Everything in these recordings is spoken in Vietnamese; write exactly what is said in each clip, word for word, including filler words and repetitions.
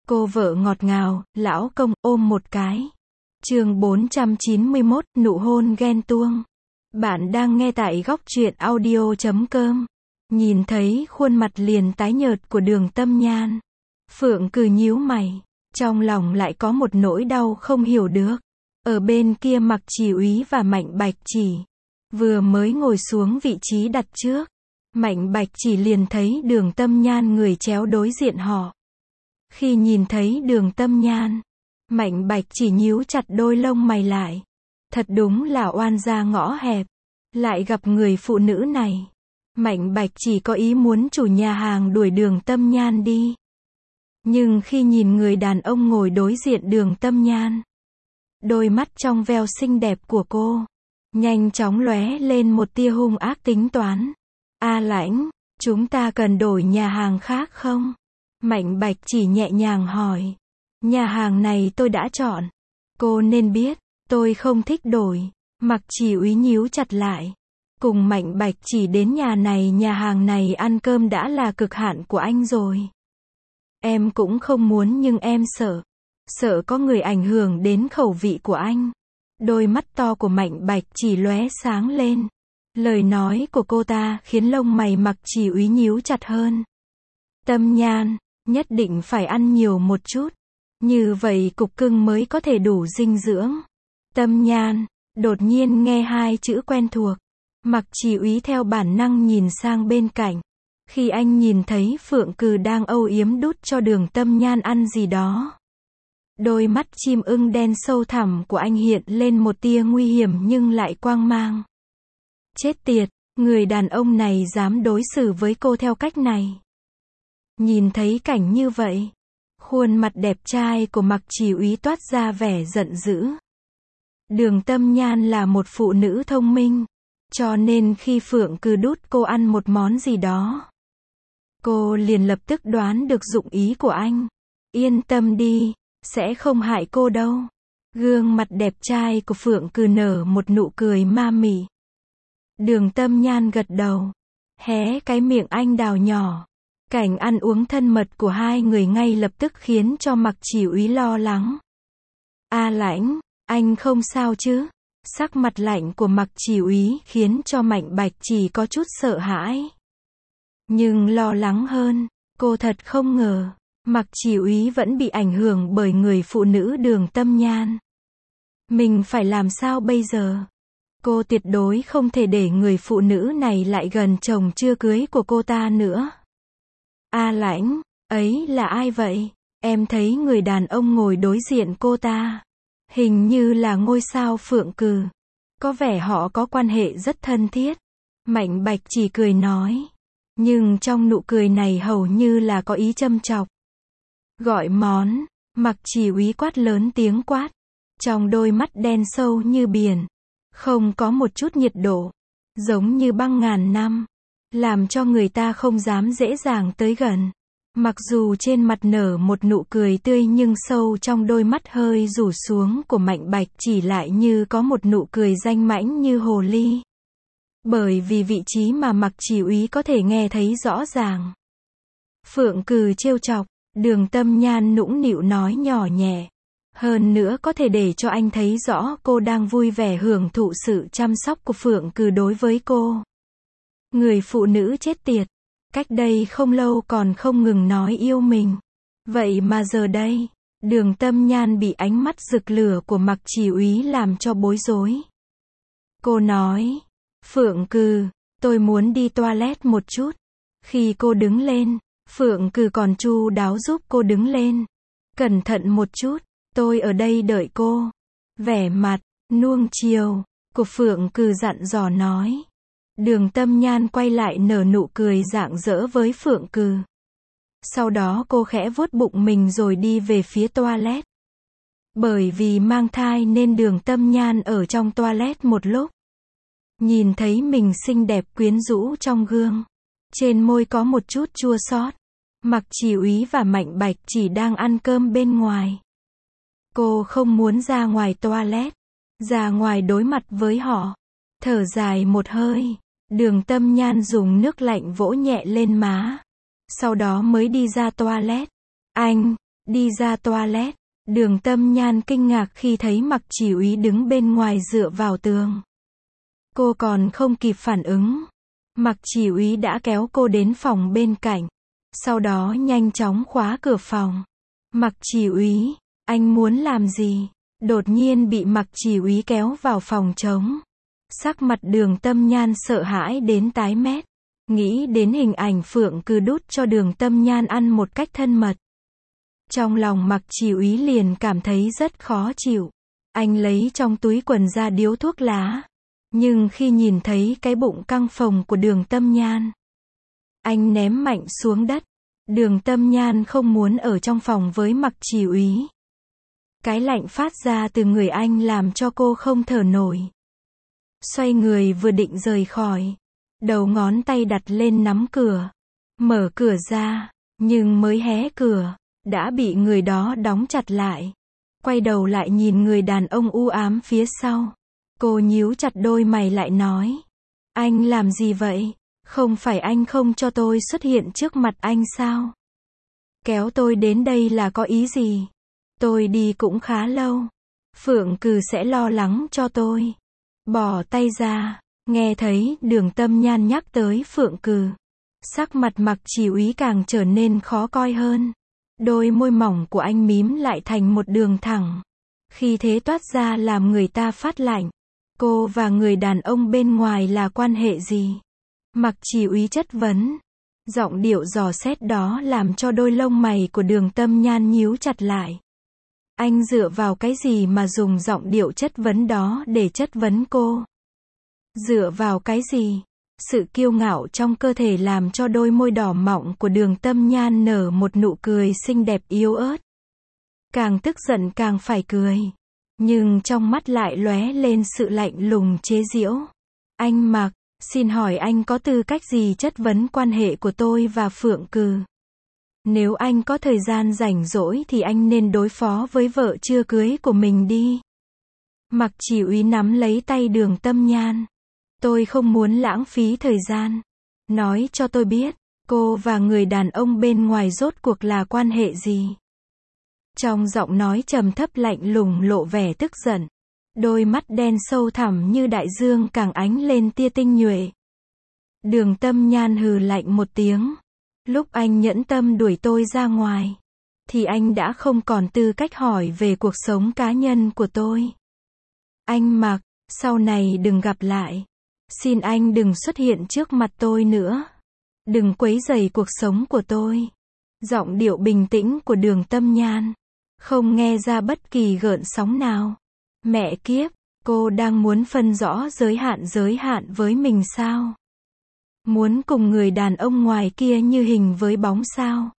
Cô vợ ngọt ngào, lão công, ôm một cái. Chương bốn trăm chín mươi mốt, nụ hôn ghen tuông. Bạn đang nghe tại góc truyện audio chấm com. Nhìn thấy khuôn mặt liền tái nhợt của Đường Tâm Nhan, Phượng Cừ nhíu mày, trong lòng lại có một nỗi đau không hiểu được. Ở bên kia Mặc Chỉ Úy và Mạnh Bạch Chỉ vừa mới ngồi xuống vị trí đặt trước, Mạnh Bạch Chỉ liền thấy Đường Tâm Nhan người chéo đối diện họ. Khi nhìn thấy Đường Tâm Nhan, Mạnh Bạch Chỉ nhíu chặt đôi lông mày lại. Thật đúng là oan gia ngõ hẹp, lại gặp người phụ nữ này. Mạnh Bạch Chỉ có ý muốn chủ nhà hàng đuổi Đường Tâm Nhan đi. Nhưng khi nhìn người đàn ông ngồi đối diện Đường Tâm Nhan, đôi mắt trong veo xinh đẹp của cô nhanh chóng lóe lên một tia hung ác tính toán. A Lãnh, chúng ta cần đổi nhà hàng khác không? Mạnh Bạch Chỉ nhẹ nhàng hỏi. Nhà hàng này tôi đã chọn. Cô nên biết, tôi không thích đổi. Mặc Chỉ Úy nhíu chặt lại. Cùng Mạnh Bạch Chỉ đến nhà này nhà hàng này ăn cơm đã là cực hạn của anh rồi. Em cũng không muốn nhưng em sợ. Sợ có người ảnh hưởng đến khẩu vị của anh. Đôi mắt to của Mạnh Bạch Chỉ lóe sáng lên. Lời nói của cô ta khiến lông mày Mặc Chỉ Úy nhíu chặt hơn. Tâm Nhan, nhất định phải ăn nhiều một chút. Như vậy cục cưng mới có thể đủ dinh dưỡng. Tâm Nhan, đột nhiên nghe hai chữ quen thuộc. Mặc Chỉ Úy theo bản năng nhìn sang bên cạnh. Khi anh nhìn thấy Phượng Cừ đang âu yếm đút cho Đường Tâm Nhan ăn gì đó. Đôi mắt chim ưng đen sâu thẳm của anh hiện lên một tia nguy hiểm nhưng lại quang mang. Chết tiệt, người đàn ông này dám đối xử với cô theo cách này. Nhìn thấy cảnh như vậy, khuôn mặt đẹp trai của Mặc Chỉ Úy toát ra vẻ giận dữ. Đường Tâm Nhan là một phụ nữ thông minh, cho nên khi Phượng Cừ đút cô ăn một món gì đó, cô liền lập tức đoán được dụng ý của anh. Yên tâm đi, sẽ không hại cô đâu. Gương mặt đẹp trai của Phượng Cừ nở một nụ cười ma mị. Đường Tâm Nhan gật đầu, hé cái miệng anh đào nhỏ. Cảnh ăn uống thân mật của hai người ngay lập tức khiến cho Mặc Chỉ Úy lo lắng. A Lãnh, anh không sao chứ? Sắc mặt lạnh của Mặc Chỉ Úy khiến cho Mạnh Bạch Chỉ có chút sợ hãi. Nhưng lo lắng hơn, cô thật không ngờ, Mặc Chỉ Úy vẫn bị ảnh hưởng bởi người phụ nữ Đường Tâm Nhan. Mình phải làm sao bây giờ? Cô tuyệt đối không thể để người phụ nữ này lại gần chồng chưa cưới của cô ta nữa. A Lãnh, ấy là ai vậy? Em thấy người đàn ông ngồi đối diện cô ta. Hình như là ngôi sao Phượng Cừ. Có vẻ họ có quan hệ rất thân thiết. Mạnh Bạch Chỉ cười nói. Nhưng trong nụ cười này hầu như là có ý châm chọc. Gọi món, Mặc Chỉ Úy quát lớn tiếng quát. Trong đôi mắt đen sâu như biển, không có một chút nhiệt độ, giống như băng ngàn năm, làm cho người ta không dám dễ dàng tới gần. Mặc dù trên mặt nở một nụ cười tươi nhưng sâu trong đôi mắt hơi rủ xuống của Mạnh Bạch Chỉ lại như có một nụ cười danh mãnh như hồ ly. Bởi vì vị trí mà Mặc Chỉ Úy có thể nghe thấy rõ ràng. Phượng Cừ trêu chọc, Đường Tâm Nhan nũng nịu nói nhỏ nhẹ. Hơn nữa có thể để cho anh thấy rõ cô đang vui vẻ hưởng thụ sự chăm sóc của Phượng Cừ đối với cô. Người phụ nữ chết tiệt, cách đây không lâu còn không ngừng nói yêu mình. Vậy mà giờ đây, Đường Tâm Nhan bị ánh mắt rực lửa của Mặc Chỉ Úy làm cho bối rối. Cô nói, Phượng Cừ, tôi muốn đi toilet một chút. Khi cô đứng lên, Phượng Cừ còn chu đáo giúp cô đứng lên. Cẩn thận một chút, tôi ở đây đợi cô. Vẻ mặt nuông chiều của Phượng Cừ dặn dò nói. Đường Tâm Nhan quay lại nở nụ cười rạng rỡ với Phượng Cừ. Sau đó cô khẽ vuốt bụng mình rồi đi về phía toilet. Bởi vì mang thai nên Đường Tâm Nhan ở trong toilet một lúc. Nhìn thấy mình xinh đẹp quyến rũ trong gương. Trên môi có một chút chua xót. Mặc Chỉ Úy và Mạnh Bạch Chỉ đang ăn cơm bên ngoài. Cô không muốn ra ngoài toilet. Ra ngoài đối mặt với họ. Thở dài một hơi. Đường Tâm Nhan dùng nước lạnh vỗ nhẹ lên má. Sau đó mới đi ra toilet. Anh, Đi ra toilet, Đường Tâm Nhan kinh ngạc khi thấy Mặc Chỉ Úy đứng bên ngoài dựa vào tường. Cô còn không kịp phản ứng. Mặc Chỉ Úy đã kéo cô đến phòng bên cạnh. Sau đó nhanh chóng khóa cửa phòng. Mặc Chỉ Úy, anh muốn làm gì? Đột nhiên bị Mặc Chỉ Úy kéo vào phòng trống. Sắc mặt Đường Tâm Nhan sợ hãi đến tái mét. Nghĩ đến hình ảnh Phượng Cừ đút cho Đường Tâm Nhan ăn một cách thân mật. Trong lòng Mặc Chỉ Úy liền cảm thấy rất khó chịu. Anh lấy trong túi quần ra điếu thuốc lá. Nhưng khi nhìn thấy cái bụng căng phồng của Đường Tâm Nhan, anh ném mạnh xuống đất. Đường Tâm Nhan không muốn ở trong phòng với Mặc Chỉ Úy. Cái lạnh phát ra từ người anh làm cho cô không thở nổi. Xoay người vừa định rời khỏi, đầu ngón tay đặt lên nắm cửa, mở cửa ra, nhưng mới hé cửa, đã bị người đó đóng chặt lại. Quay đầu lại nhìn người đàn ông u ám phía sau. Cô nhíu chặt đôi mày lại nói. Anh làm gì vậy? Không phải anh không cho tôi xuất hiện trước mặt anh sao? Kéo tôi đến đây là có ý gì? Tôi đi cũng khá lâu. Phượng Cừ sẽ lo lắng cho tôi. Bỏ tay ra. Nghe thấy Đường Tâm Nhan nhắc tới Phượng Cừ, sắc mặt Mặc Chỉ Úy càng trở nên khó coi hơn. Đôi môi mỏng của anh mím lại thành một đường thẳng. Khi thế toát ra làm người ta phát lạnh. Cô và người đàn ông bên ngoài là quan hệ gì? Mặc Chỉ Úy chất vấn. Giọng điệu dò xét đó làm cho đôi lông mày của Đường Tâm Nhan nhíu chặt lại. Anh dựa vào cái gì mà dùng giọng điệu chất vấn đó để chất vấn cô? Dựa vào cái gì? Sự kiêu ngạo trong cơ thể làm cho đôi môi đỏ mọng của Đường Tâm Nhan nở một nụ cười xinh đẹp yếu ớt. Càng tức giận càng phải cười. Nhưng trong mắt lại lóe lên sự lạnh lùng chế giễu. Anh Mặc, xin hỏi anh có tư cách gì chất vấn quan hệ của tôi và Phượng Cừ? Nếu anh có thời gian rảnh rỗi thì anh nên đối phó với vợ chưa cưới của mình đi. Mặc Chỉ Úy nắm lấy tay Đường Tâm Nhan. Tôi không muốn lãng phí thời gian. Nói cho tôi biết, cô và người đàn ông bên ngoài rốt cuộc là quan hệ gì? Trong giọng nói trầm thấp lạnh lùng lộ vẻ tức giận. Đôi mắt đen sâu thẳm như đại dương càng ánh lên tia tinh nhuệ. Đường Tâm Nhan hừ lạnh một tiếng. Lúc anh nhẫn tâm đuổi tôi ra ngoài, thì anh đã không còn tư cách hỏi về cuộc sống cá nhân của tôi. Anh Mặc, sau này đừng gặp lại. Xin anh đừng xuất hiện trước mặt tôi nữa. Đừng quấy rầy cuộc sống của tôi. Giọng điệu bình tĩnh của Đường Tâm Nhan không nghe ra bất kỳ gợn sóng nào. Mẹ kiếp, cô đang muốn phân rõ giới hạn giới hạn với mình sao? Muốn cùng người đàn ông ngoài kia như hình với bóng sao?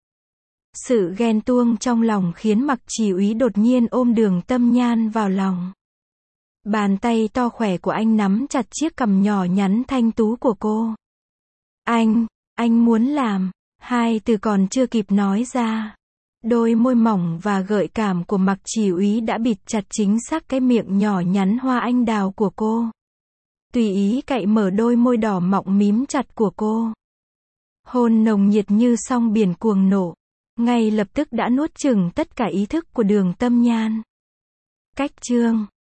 Sự ghen tuông trong lòng khiến Mặc Chỉ Úy đột nhiên ôm Đường Tâm Nhan vào lòng. Bàn tay to khỏe của anh nắm chặt chiếc cằm nhỏ nhắn thanh tú của cô. Anh, anh muốn làm, hai từ còn chưa kịp nói ra. Đôi môi mỏng và gợi cảm của Mặc Chỉ Úy đã bịt chặt chính xác cái miệng nhỏ nhắn hoa anh đào của cô. Tùy ý cạy mở đôi môi đỏ mọng mím chặt của cô. Hôn nồng nhiệt như sóng biển cuồng nộ. Ngay lập tức đã nuốt chửng tất cả ý thức của Đường Tâm Nhan. Cách chương